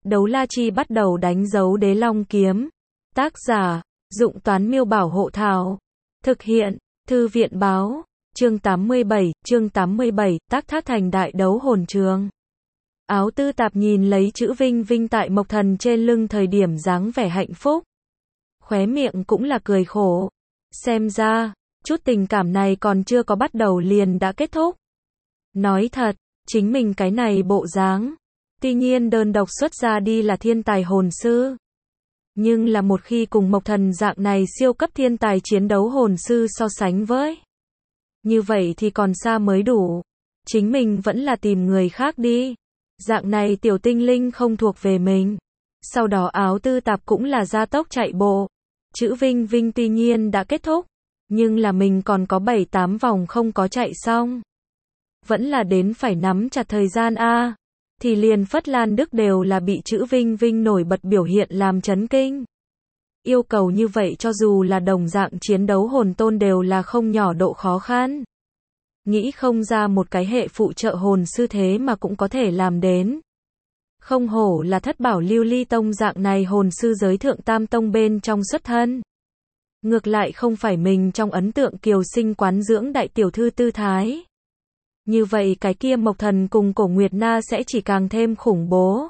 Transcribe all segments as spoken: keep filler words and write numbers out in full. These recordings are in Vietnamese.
Đấu la chi bắt đầu đánh dấu đế long kiếm. Tác giả, Dụng Toán Miêu Bảo Hộ Thảo. Thực hiện, Thư viện Báo. Chương tám mươi bảy, chương tám mươi bảy, Tác Thác Thành Đại Đấu Hồn Trường. Áo Tư Tạp nhìn lấy chữ Vinh Vinh tại Mộc Thần trên lưng thời điểm dáng vẻ hạnh phúc. Khóe miệng cũng là cười khổ. Xem ra, chút tình cảm này còn chưa có bắt đầu liền đã kết thúc. Nói thật, chính mình cái này bộ dáng, tuy nhiên đơn độc xuất ra đi là thiên tài hồn sư. Nhưng là một khi cùng Mộc Thần dạng này siêu cấp thiên tài chiến đấu hồn sư so sánh với, như vậy thì còn xa mới đủ. Chính mình vẫn là tìm người khác đi. Dạng này tiểu tinh linh không thuộc về mình. Sau đó Áo Tư Tạp cũng là gia tốc chạy bộ. Chữ Vinh Vinh tuy nhiên đã kết thúc, nhưng là mình còn có bảy tám vòng không có chạy xong. Vẫn là đến phải nắm chặt thời gian a. Thì liền Phất Lan Đức đều là bị chữ Vinh Vinh nổi bật biểu hiện làm chấn kinh. Yêu cầu như vậy cho dù là đồng dạng chiến đấu hồn tôn đều là không nhỏ độ khó khăn. Nghĩ không ra một cái hệ phụ trợ hồn sư thế mà cũng có thể làm đến. Không hổ là Thất Bảo Lưu Ly Tông dạng này hồn sư giới thượng tam tông bên trong xuất thân. Ngược lại không phải mình trong ấn tượng kiều sinh quán dưỡng đại tiểu thư tư thái. Như vậy cái kia Mộc Thần cùng Cổ Nguyệt Na sẽ chỉ càng thêm khủng bố.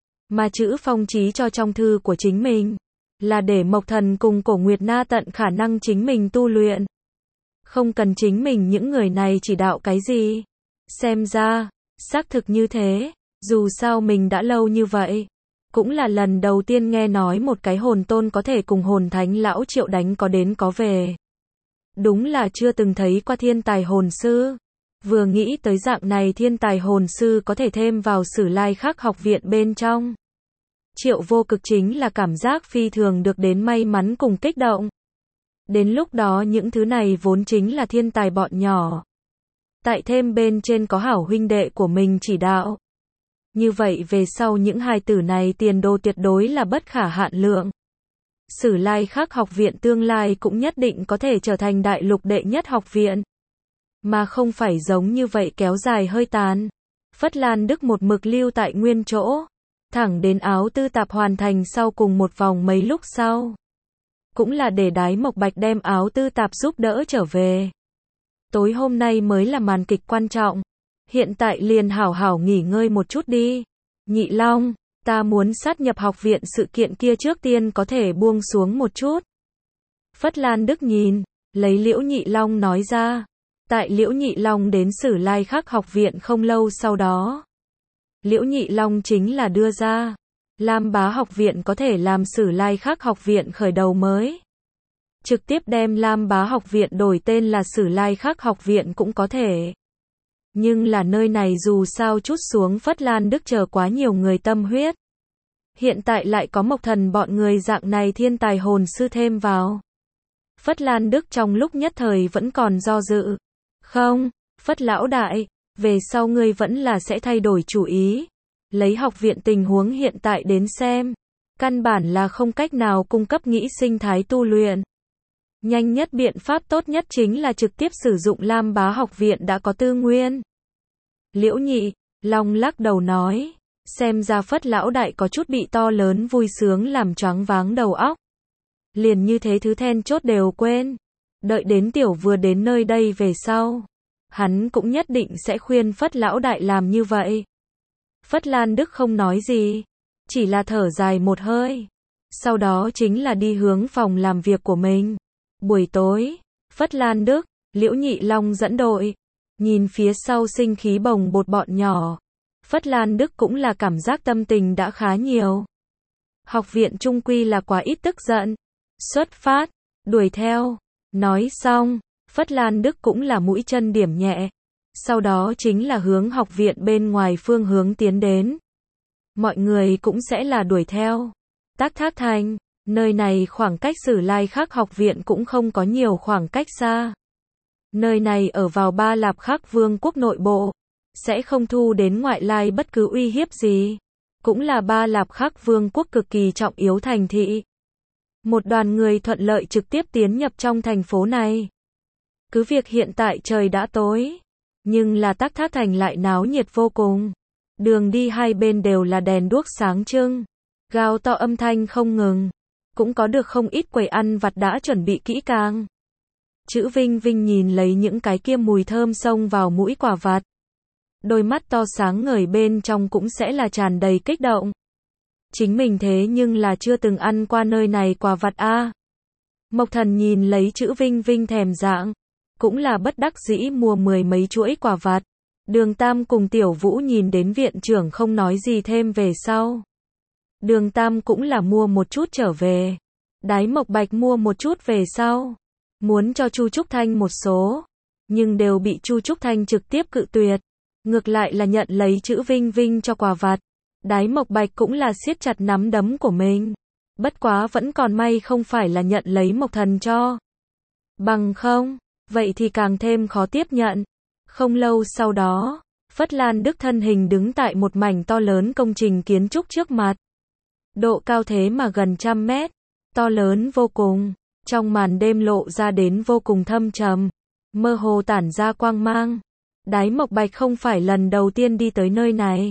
Mà chữ Phong trí cho trong thư của chính mình, là để Mộc Thần cùng Cổ Nguyệt Na tận khả năng chính mình tu luyện. Không cần chính mình những người này chỉ đạo cái gì. Xem ra, xác thực như thế, dù sao mình đã lâu như vậy. Cũng là lần đầu tiên nghe nói một cái hồn tôn có thể cùng hồn thánh lão Triệu đánh có đến có về. Đúng là chưa từng thấy qua thiên tài hồn sư. Vừa nghĩ tới dạng này thiên tài hồn sư có thể thêm vào Sử Lai Khắc học viện bên trong. Triệu Vô Cực chính là cảm giác phi thường được đến may mắn cùng kích động. Đến lúc đó những thứ này vốn chính là thiên tài bọn nhỏ. Tại thêm bên trên có hảo huynh đệ của mình chỉ đạo. Như vậy về sau những hài tử này tiền đồ tuyệt đối là bất khả hạn lượng. Sử Lai Khắc học viện tương lai cũng nhất định có thể trở thành đại lục đệ nhất học viện. Mà không phải giống như vậy kéo dài hơi tàn. Phất Lan Đức một mực lưu tại nguyên chỗ. Thẳng đến Áo Tư Tạp hoàn thành sau cùng một vòng mấy lúc sau. Cũng là để Đái Mộc Bạch đem Áo Tư Tạp giúp đỡ trở về. Tối hôm nay mới là màn kịch quan trọng. Hiện tại liền hảo hảo nghỉ ngơi một chút đi. Nhị Long, ta muốn sát nhập học viện sự kiện kia trước tiên có thể buông xuống một chút. Phất Lan Đức nhìn, lấy Liễu Nhị Long nói ra. Tại Liễu Nhị Long đến Sử Lai Khắc học viện không lâu sau đó. Liễu Nhị Long chính là đưa ra. Lam Bá học viện có thể làm Sử Lai Khắc học viện khởi đầu mới. Trực tiếp đem Lam Bá học viện đổi tên là Sử Lai Khắc học viện cũng có thể. Nhưng là nơi này dù sao chút xuống Phất Lan Đức chờ quá nhiều người tâm huyết. Hiện tại lại có Mộc Thần bọn người dạng này thiên tài hồn sư thêm vào. Phất Lan Đức trong lúc nhất thời vẫn còn do dự. Không, Phất lão đại, về sau ngươi vẫn là sẽ thay đổi chủ ý. Lấy học viện tình huống hiện tại đến xem, căn bản là không cách nào cung cấp nghĩ sinh thái tu luyện. Nhanh nhất biện pháp tốt nhất chính là trực tiếp sử dụng Lam Bá học viện đã có tư nguyên. Liễu Nhị Long lắc đầu nói, xem ra Phất lão đại có chút bị to lớn vui sướng làm choáng váng đầu óc. Liền như thế thứ then chốt đều quên. Đợi đến tiểu vừa đến nơi đây về sau, hắn cũng nhất định sẽ khuyên Phất lão đại làm như vậy. Phất Lan Đức không nói gì, chỉ là thở dài một hơi. Sau đó chính là đi hướng phòng làm việc của mình. Buổi tối, Phất Lan Đức, Liễu Nhị Long dẫn đội, nhìn phía sau sinh khí bồng bột bọn nhỏ. Phất Lan Đức cũng là cảm giác tâm tình đã khá nhiều. Học viện trung quy là quá ít tức giận. Xuất phát, đuổi theo. Nói xong, Phất Lan Đức cũng là mũi chân điểm nhẹ. Sau đó chính là hướng học viện bên ngoài phương hướng tiến đến. Mọi người cũng sẽ là đuổi theo. Tác Thác Thành, nơi này khoảng cách Sử Lai Khắc học viện cũng không có nhiều khoảng cách xa. Nơi này ở vào Ba Lạp Khắc vương quốc nội bộ, sẽ không thu đến ngoại lai bất cứ uy hiếp gì. Cũng là Ba Lạp Khắc vương quốc cực kỳ trọng yếu thành thị. Một đoàn người thuận lợi trực tiếp tiến nhập trong thành phố này. Cứ việc hiện tại trời đã tối, nhưng là Tác Thác Thành lại náo nhiệt vô cùng. Đường đi hai bên đều là đèn đuốc sáng trưng, gào to âm thanh không ngừng. Cũng có được không ít quầy ăn vặt đã chuẩn bị kỹ càng. Chữ Vinh Vinh nhìn lấy những cái kia mùi thơm xông vào mũi quả vặt. Đôi mắt to sáng ngời bên trong cũng sẽ là tràn đầy kích động. Chính mình thế nhưng là chưa từng ăn qua nơi này quả vặt a. À. Mộc Thần nhìn lấy chữ Vinh Vinh thèm dạng, cũng là bất đắc dĩ mua mười mấy chuỗi quả vặt. Đường Tam cùng Tiểu Vũ nhìn đến viện trưởng không nói gì thêm về sau. Đường Tam cũng là mua một chút trở về. Đái Mộc Bạch mua một chút về sau. Muốn cho Chu Trúc Thanh một số. Nhưng đều bị Chu Trúc Thanh trực tiếp cự tuyệt. Ngược lại là nhận lấy chữ Vinh Vinh cho quà vặt. Đái Mộc Bạch cũng là siết chặt nắm đấm của mình. Bất quá vẫn còn may không phải là nhận lấy Mộc Thần cho. Bằng không, vậy thì càng thêm khó tiếp nhận. Không lâu sau đó, Phất Lan Đức thân hình đứng tại một mảnh to lớn công trình kiến trúc trước mặt. Độ cao thế mà gần trăm mét, to lớn vô cùng, trong màn đêm lộ ra đến vô cùng thâm trầm, mơ hồ tản ra quang mang. Đái Mộc Bạch không phải lần đầu tiên đi tới nơi này,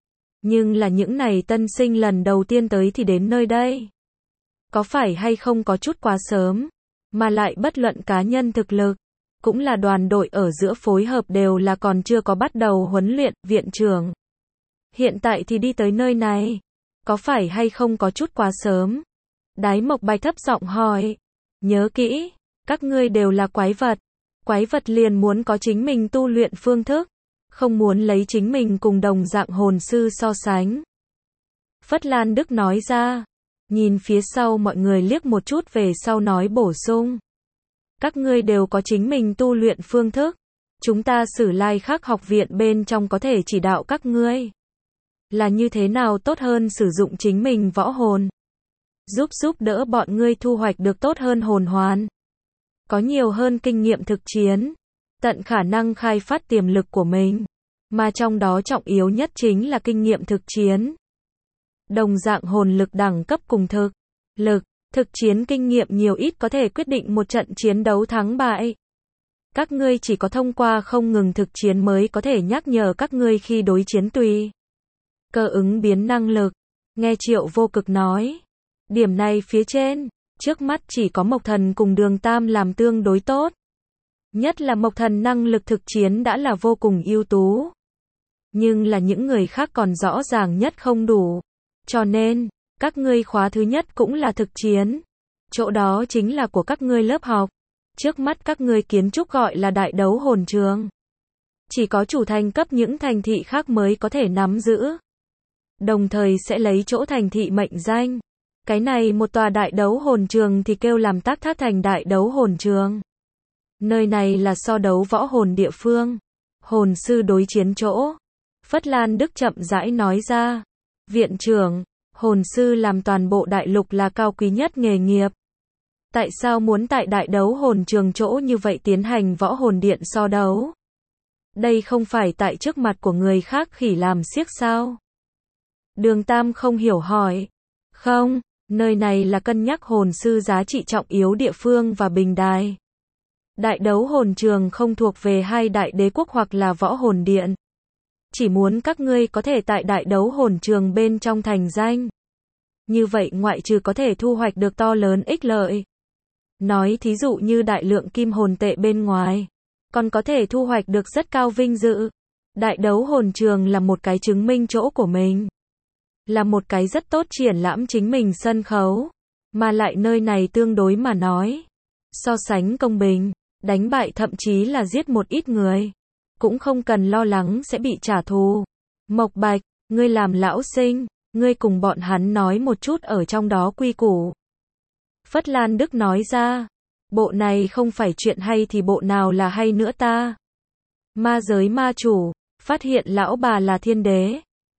nhưng là những này tân sinh lần đầu tiên tới thì đến nơi đây. Có phải hay không có chút quá sớm, mà lại bất luận cá nhân thực lực, cũng là đoàn đội ở giữa phối hợp đều là còn chưa có bắt đầu huấn luyện, viện trưởng. Hiện tại thì đi tới nơi này, có phải hay không có chút quá sớm? Đái Mộc Bạch thấp giọng hỏi. Nhớ kỹ, các ngươi đều là quái vật. Quái vật liền muốn có chính mình tu luyện phương thức, không muốn lấy chính mình cùng đồng dạng hồn sư so sánh. Phất Lan Đức nói ra, nhìn phía sau mọi người liếc một chút về sau nói bổ sung. Các ngươi đều có chính mình tu luyện phương thức, chúng ta Sử Lai Khắc học viện bên trong có thể chỉ đạo các ngươi là như thế nào tốt hơn sử dụng chính mình võ hồn, giúp giúp đỡ bọn ngươi thu hoạch được tốt hơn hồn hoàn, có nhiều hơn kinh nghiệm thực chiến, tận khả năng khai phát tiềm lực của mình, mà trong đó trọng yếu nhất chính là kinh nghiệm thực chiến. Đồng dạng hồn lực đẳng cấp cùng thực lực, thực chiến kinh nghiệm nhiều ít có thể quyết định một trận chiến đấu thắng bại. Các ngươi chỉ có thông qua không ngừng thực chiến mới có thể nhắc nhở các ngươi khi đối chiến tùy cơ ứng biến năng lực. Nghe Triệu Vô Cực nói, điểm này phía trên, trước mắt chỉ có Mộc Thần cùng Đường Tam làm tương đối tốt. Nhất là Mộc Thần năng lực thực chiến đã là vô cùng ưu tú. Nhưng là những người khác còn rõ ràng nhất không đủ. Cho nên, các ngươi khóa thứ nhất cũng là thực chiến. Chỗ đó chính là của các ngươi lớp học. Trước mắt các ngươi kiến trúc gọi là đại đấu hồn trường. Chỉ có chủ thành cấp những thành thị khác mới có thể nắm giữ. Đồng thời sẽ lấy chỗ thành thị mệnh danh. Cái này một tòa đại đấu hồn trường thì kêu làm Tác Thác Thành đại đấu hồn trường. Nơi này là so đấu võ hồn địa phương. Hồn sư đối chiến chỗ. Phất Lan Đức chậm rãi nói ra. Viện trưởng, hồn sư làm toàn bộ đại lục là cao quý nhất nghề nghiệp. Tại sao muốn tại đại đấu hồn trường chỗ như vậy tiến hành võ hồn điện so đấu? Đây không phải tại trước mặt của người khác khỉ làm xiếc sao? Đường Tam không hiểu hỏi. Không, nơi này là cân nhắc hồn sư giá trị trọng yếu địa phương và bình đài. Đại đấu hồn trường không thuộc về hai đại đế quốc hoặc là võ hồn điện. Chỉ muốn các ngươi có thể tại đại đấu hồn trường bên trong thành danh. Như vậy ngoại trừ có thể thu hoạch được to lớn ích lợi. Nói thí dụ như đại lượng kim hồn tệ bên ngoài. Còn có thể thu hoạch được rất cao vinh dự. Đại đấu hồn trường là một cái chứng minh chỗ của mình. Là một cái rất tốt triển lãm chính mình sân khấu. Mà lại nơi này tương đối mà nói. So sánh công bình. Đánh bại thậm chí là giết một ít người. Cũng không cần lo lắng sẽ bị trả thù. Mộc Bạch, ngươi làm lão sinh, ngươi cùng bọn hắn nói một chút ở trong đó quy củ. Phất Lan Đức nói ra, bộ này không phải chuyện hay thì bộ nào là hay nữa ta. Ma giới ma chủ, phát hiện lão bà là thiên đế.